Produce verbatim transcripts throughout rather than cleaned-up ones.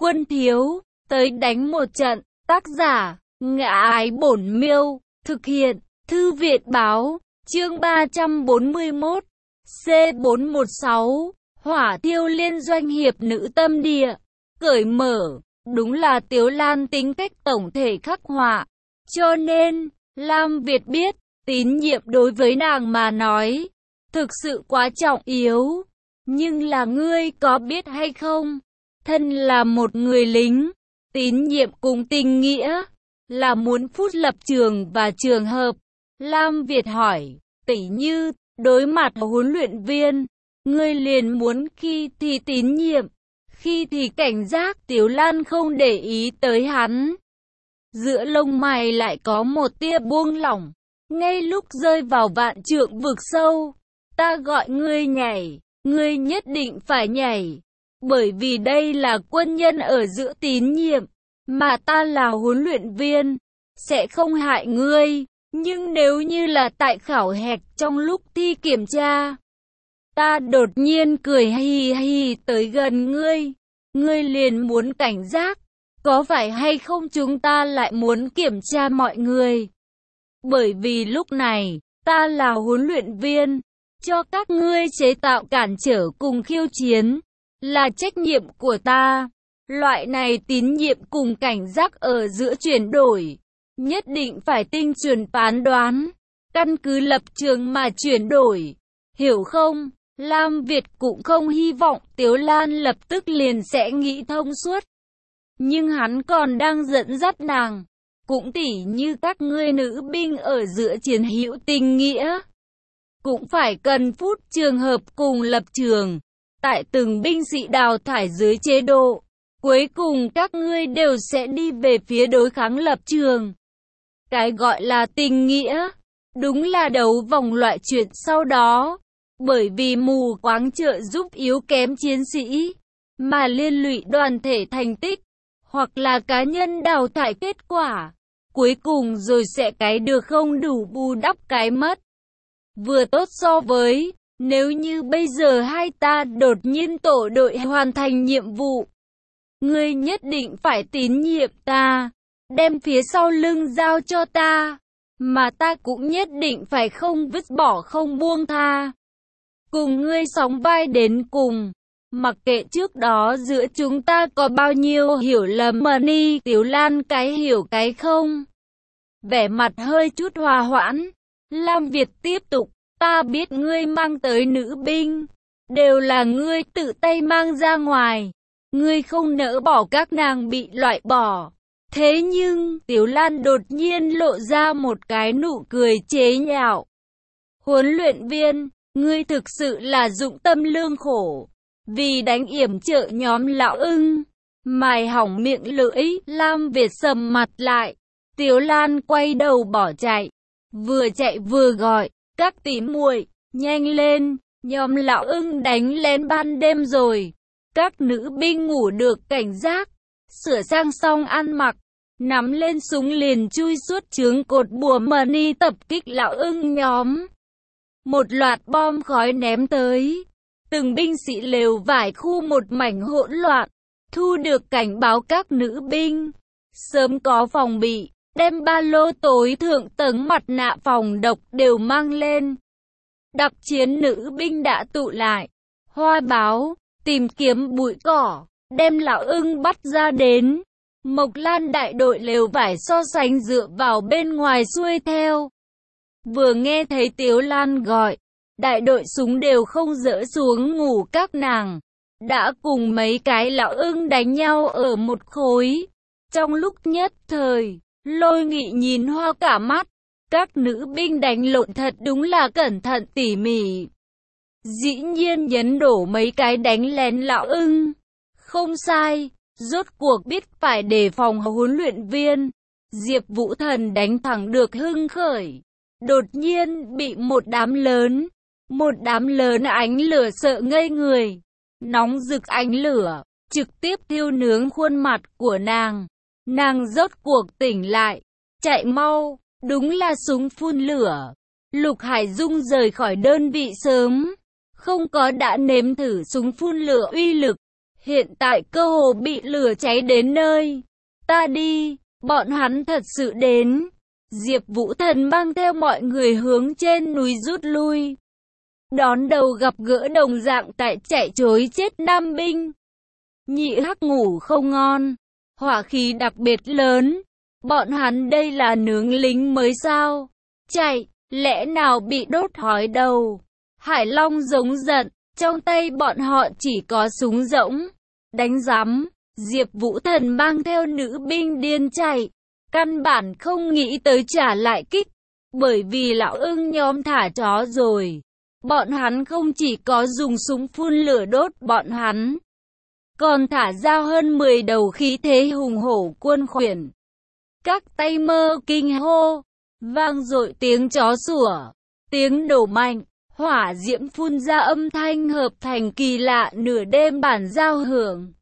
Quân thiếu, tới đánh một trận. Tác giả, Ngã Ái Bổn Miêu. Thực hiện, Thư viện báo. Chương ba trăm bốn mươi mốt. C bốn một sáu. Hỏa Thiêu Liên Doanh Hiệp Nữ Tâm Địa. Cởi mở. Đúng là Tiếu Lan tính cách tổng thể khắc họa. Cho nên, Lam Việt biết, tín nhiệm đối với nàng mà nói, thực sự quá trọng yếu. Nhưng là ngươi có biết hay không? Thân là một người lính, tín nhiệm cùng tình nghĩa, là muốn phút lập trường và trường hợp. Lam Việt hỏi, tỉ như, đối mặt huấn luyện viên, ngươi liền muốn khi thì tín nhiệm, khi thì cảnh giác. Tiếu Lan không để ý tới hắn. Giữa lông mày lại có một tia buông lỏng. Ngay lúc rơi vào vạn trượng vực sâu, ta gọi ngươi nhảy, ngươi nhất định phải nhảy. Bởi vì đây là quân nhân ở giữa tín nhiệm, mà ta là huấn luyện viên, sẽ không hại ngươi. Nhưng nếu như là tại khảo hạch trong lúc thi kiểm tra, ta đột nhiên cười hì hì tới gần ngươi, ngươi liền muốn cảnh giác, có phải hay không chúng ta lại muốn kiểm tra mọi người. Bởi vì lúc này, ta là huấn luyện viên, cho các ngươi chế tạo cản trở cùng khiêu chiến, là trách nhiệm của ta. Loại này tín nhiệm cùng cảnh giác ở giữa chuyển đổi, nhất định phải tinh chuẩn phán đoán, căn cứ lập trường mà chuyển đổi, hiểu không? Lam Việt cũng không hy vọng Tiếu Lan lập tức liền sẽ nghĩ thông suốt. Nhưng hắn còn đang dẫn dắt nàng, cũng tỉ như các ngươi nữ binh ở giữa chiến hữu tình nghĩa, cũng phải cần phút trường hợp cùng lập trường. Tại từng binh sĩ đào thải dưới chế độ, cuối cùng các ngươi đều sẽ đi về phía đối kháng lập trường. Cái gọi là tình nghĩa, đúng là đấu vòng loại chuyện sau đó. Bởi vì mù quáng trợ giúp yếu kém chiến sĩ, mà liên lụy đoàn thể thành tích, hoặc là cá nhân đào thải kết quả. Cuối cùng rồi sẽ cái được không đủ bù đắp cái mất. Vừa tốt so với, nếu như bây giờ hai ta đột nhiên tổ đội hoàn thành nhiệm vụ, ngươi nhất định phải tín nhiệm ta, đem phía sau lưng giao cho ta, mà ta cũng nhất định phải không vứt bỏ không buông tha. Cùng ngươi sóng vai đến cùng, mặc kệ trước đó giữa chúng ta có bao nhiêu hiểu lầm mà ni. Tiếu Lan cái hiểu cái không. Vẻ mặt hơi chút hòa hoãn, Lam Việt tiếp tục, ta biết ngươi mang tới nữ binh, đều là ngươi tự tay mang ra ngoài, ngươi không nỡ bỏ các nàng bị loại bỏ. Thế nhưng, Tiếu Lan đột nhiên lộ ra một cái nụ cười chế nhạo. Huấn luyện viên, ngươi thực sự là dụng tâm lương khổ, vì đánh yểm trợ nhóm lão ưng, mài hỏng miệng lưỡi. Lam Việt sầm mặt lại, Tiếu Lan quay đầu bỏ chạy, vừa chạy vừa gọi, các tỷ muội, nhanh lên, nhóm lão ưng đánh lén ban đêm rồi. Các nữ binh ngủ được cảnh giác, sửa sang xong ăn mặc, nắm lên súng liền chui suốt chướng cột bùa mờ ni tập kích lão ưng nhóm. Một loạt bom khói ném tới, từng binh sĩ lều vải khu một mảnh hỗn loạn, thu được cảnh báo các nữ binh, sớm có phòng bị, đem ba lô tối thượng tầng mặt nạ phòng độc đều mang lên. Đặc chiến nữ binh đã tụ lại, hoa báo, tìm kiếm bụi cỏ, đem lão ưng bắt ra đến. Mộc Lan đại đội lều vải so sánh dựa vào bên ngoài xuôi theo. Vừa nghe thấy Tiếu Lan gọi, đại đội súng đều không dỡ xuống ngủ các nàng. Đã cùng mấy cái lão ưng đánh nhau ở một khối. Trong lúc nhất thời, Lôi Nghị nhìn hoa cả mắt. Các nữ binh đánh lộn thật đúng là cẩn thận tỉ mỉ. Dĩ nhiên nhấn đổ mấy cái đánh lén lão ưng. Không sai, rốt cuộc biết phải đề phòng huấn luyện viên. Diệp Vũ Thần đánh thẳng được hưng khởi. Đột nhiên bị một đám lớn, một đám lớn ánh lửa sợ ngây người. Nóng rực ánh lửa, trực tiếp thiêu nướng khuôn mặt của nàng. Nàng rốt cuộc tỉnh lại, chạy mau, đúng là súng phun lửa. Lục Hải Dung rời khỏi đơn vị sớm, không có đã nếm thử súng phun lửa uy lực. Hiện tại cơ hồ bị lửa cháy đến nơi. Ta đi, bọn hắn thật sự đến. Diệp Vũ Thần mang theo mọi người hướng trên núi rút lui. Đón đầu gặp gỡ đồng dạng tại chạy trối chết Nam binh. Nhị Hắc ngủ không ngon, hỏa khí đặc biệt lớn. Bọn hắn đây là nướng lính mới sao? Chạy, lẽ nào bị đốt hói đầu? Hải Long giống giận, trong tay bọn họ chỉ có súng rỗng. Đánh rắm, Diệp Vũ Thần mang theo nữ binh điên chạy. Căn bản không nghĩ tới trả lại kích. Bởi vì lão ưng nhóm thả chó rồi. Bọn hắn không chỉ có dùng súng phun lửa đốt bọn hắn, còn thả ra hơn mười đầu khí thế hùng hổ quân khuyển. Các tay mơ kinh hô, vang dội tiếng chó sủa, tiếng nổ mạnh, hỏa diễm phun ra âm thanh hợp thành kỳ lạ nửa đêm bản giao hưởng.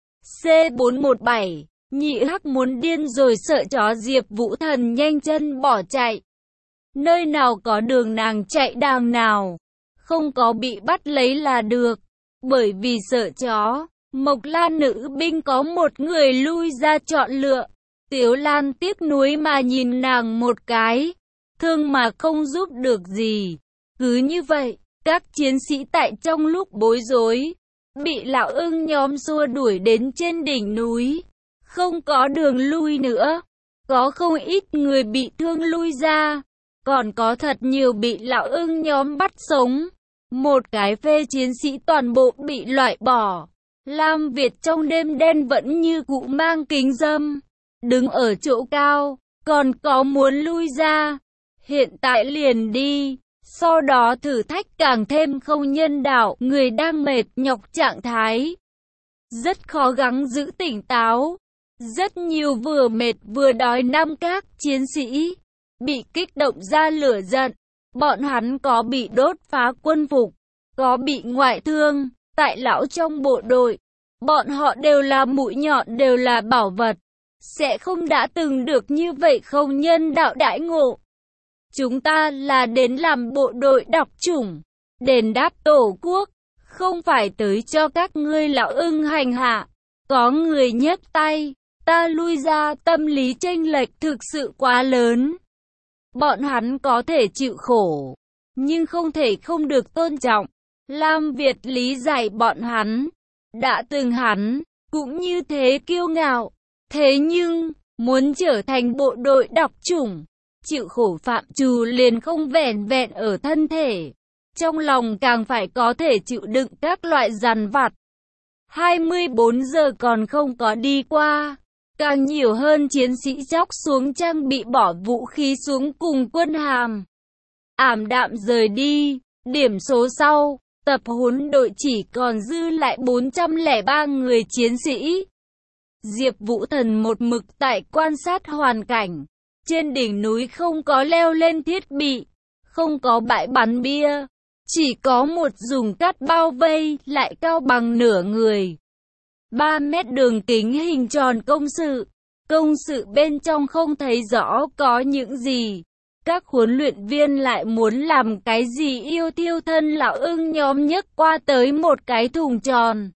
C bốn một bảy, Nhị Hắc muốn điên rồi sợ chó Diệp Vũ Thần nhanh chân bỏ chạy. Nơi nào có đường nàng chạy đàng nào, không có bị bắt lấy là được. Bởi vì sợ chó, Mộc Lan nữ binh có một người lui ra chọn lựa. Tiếu Lan tiếc nuối mà nhìn nàng một cái, thương mà không giúp được gì. Cứ như vậy, các chiến sĩ tại trong lúc bối rối, bị lão ưng nhóm xua đuổi đến trên đỉnh núi. Không có đường lui nữa, có không ít người bị thương lui ra, còn có thật nhiều bị lão ưng nhóm bắt sống. Một cái phê chiến sĩ toàn bộ bị loại bỏ. Lam Việt trong đêm đen vẫn như cũ mang kính râm, đứng ở chỗ cao, còn có muốn lui ra. Hiện tại liền đi, sau đó thử thách càng thêm không nhân đạo, người đang mệt nhọc trạng thái. Rất khó gắng giữ tỉnh táo. Rất nhiều vừa mệt vừa đói năm các chiến sĩ bị kích động ra lửa giận. Bọn hắn có bị đốt phá quân phục, có bị ngoại thương, tại lão trong bộ đội. Bọn họ đều là mũi nhọn, đều là bảo vật. Sẽ không đã từng được như vậy không nhân đạo đãi ngộ. Chúng ta là đến làm bộ đội đọc chủng, đền đáp tổ quốc, không phải tới cho các ngươi lão ưng hành hạ. Có người nhấc tay, ta lui ra, tâm lý chênh lệch thực sự quá lớn. Bọn hắn có thể chịu khổ, nhưng không thể không được tôn trọng. Lam Việt lý giải bọn hắn, đã từng hắn, cũng như thế kiêu ngạo. Thế nhưng, muốn trở thành bộ đội đọc chủng, chịu khổ phạm trù liền không vẻn vẹn ở thân thể. Trong lòng càng phải có thể chịu đựng các loại dằn vặt. hai mươi bốn giờ còn không có đi qua. Càng nhiều hơn chiến sĩ chóc xuống trang bị bỏ vũ khí xuống cùng quân hàm. Ảm đạm rời đi, điểm số sau, tập huấn đội chỉ còn dư lại bốn trăm lẻ ba người chiến sĩ. Diệp Vũ Thần một mực tại quan sát hoàn cảnh. Trên đỉnh núi không có leo lên thiết bị, không có bãi bắn bia, chỉ có một dùng cát bao vây lại cao bằng nửa người. ba mét đường kính hình tròn công sự. Công sự bên trong không thấy rõ có những gì. Các huấn luyện viên lại muốn làm cái gì yêu thiêu thân lão ưng nhóm nhấc qua tới một cái thùng tròn.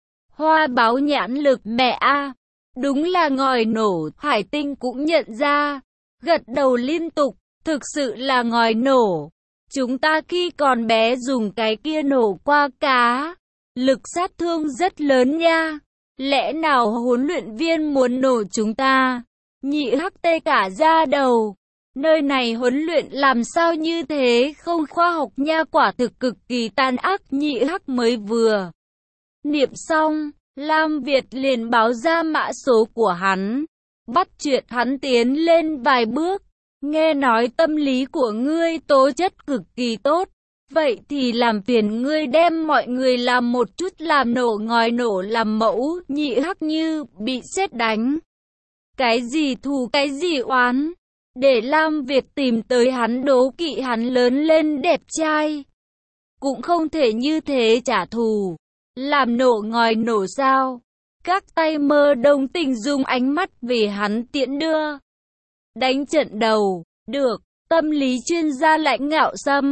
Hoa báo nhãn lực mẹ a, đúng là ngòi nổ. Hải Tinh cũng nhận ra, gật đầu liên tục, thực sự là ngòi nổ. Chúng ta khi còn bé dùng cái kia nổ qua cá, lực sát thương rất lớn nha. Lẽ nào huấn luyện viên muốn nổ chúng ta? Nhị Hắc tê cả da đầu. Nơi này huấn luyện làm sao như thế, không khoa học nha, quả thực cực kỳ tàn ác. Nhị Hắc mới vừa niệm xong, Lam Việt liền báo ra mã số của hắn, bắt chuyện hắn tiến lên vài bước. Nghe nói tâm lý của ngươi tố chất cực kỳ tốt, vậy thì làm phiền ngươi đem mọi người làm một chút làm nổ ngòi nổ làm mẫu. Nhị Hắc như bị sét đánh. Cái gì thù cái gì oán, để Lam Việt tìm tới hắn, đố kỵ hắn lớn lên đẹp trai. Cũng không thể như thế trả thù, làm nổ ngòi nổ sao? Các tay mơ đồng tình dùng ánh mắt vì hắn tiễn đưa. Đánh trận đầu, được, tâm lý chuyên gia Lãnh Ngạo Sâm.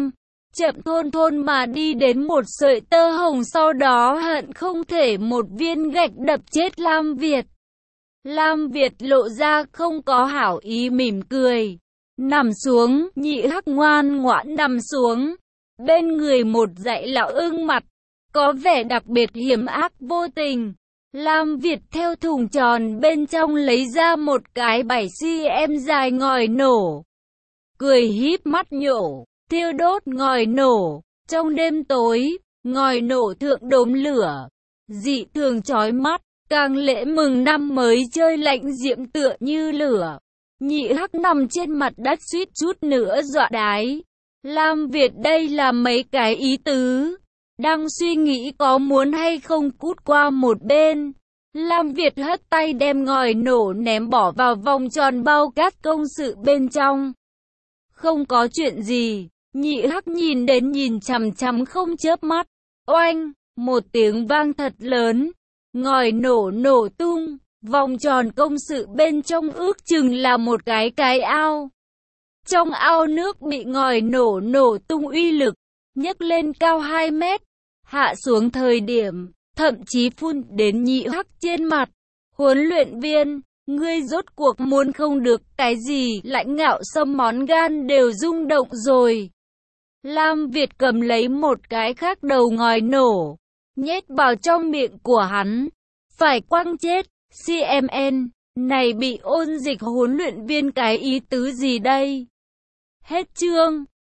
chậm thôn thôn mà đi đến một sợi tơ hồng, sau đó hận không thể một viên gạch đập chết Lam Việt. Lam Việt lộ ra không có hảo ý mỉm cười. Nằm xuống, Nhị Hắc ngoan ngoãn nằm xuống. Bên người một dãy lão ưng mặt, có vẻ đặc biệt hiểm ác vô tình. Lam Việt theo thùng tròn bên trong lấy ra một cái bảy xăng-ti-mét dài ngòi nổ. Cười híp mắt nhổ, thiêu đốt ngòi nổ. Trong đêm tối, ngòi nổ thượng đốm lửa, dị thường chói mắt, càng lễ mừng năm mới chơi lạnh diễm tựa như lửa. Nhị Hắc nằm trên mặt đất suýt chút nữa dọa đái. Lam Việt đây là mấy cái ý tứ, đang suy nghĩ có muốn hay không cút qua một bên. Lam Việt hất tay đem ngòi nổ ném bỏ vào vòng tròn bao cát công sự bên trong. Không có chuyện gì, Nhị Hắc nhìn đến nhìn chằm chằm không chớp mắt. Oanh, một tiếng vang thật lớn, ngòi nổ nổ tung, vòng tròn công sự bên trong ước chừng là một cái cái ao. Trong ao nước bị ngòi nổ nổ tung uy lực, nhấc lên cao hai mét, hạ xuống thời điểm, thậm chí phun đến Nhị Hắc trên mặt. Huấn luyện viên, ngươi rốt cuộc muốn không được cái gì, lãnh ngạo xâm món gan đều rung động rồi. Lam Việt cầm lấy một cái khác đầu ngòi nổ, nhét vào trong miệng của hắn. Phải quăng chết, xê em en, này bị ôn dịch huấn luyện viên cái ý tứ gì đây? Hết chương.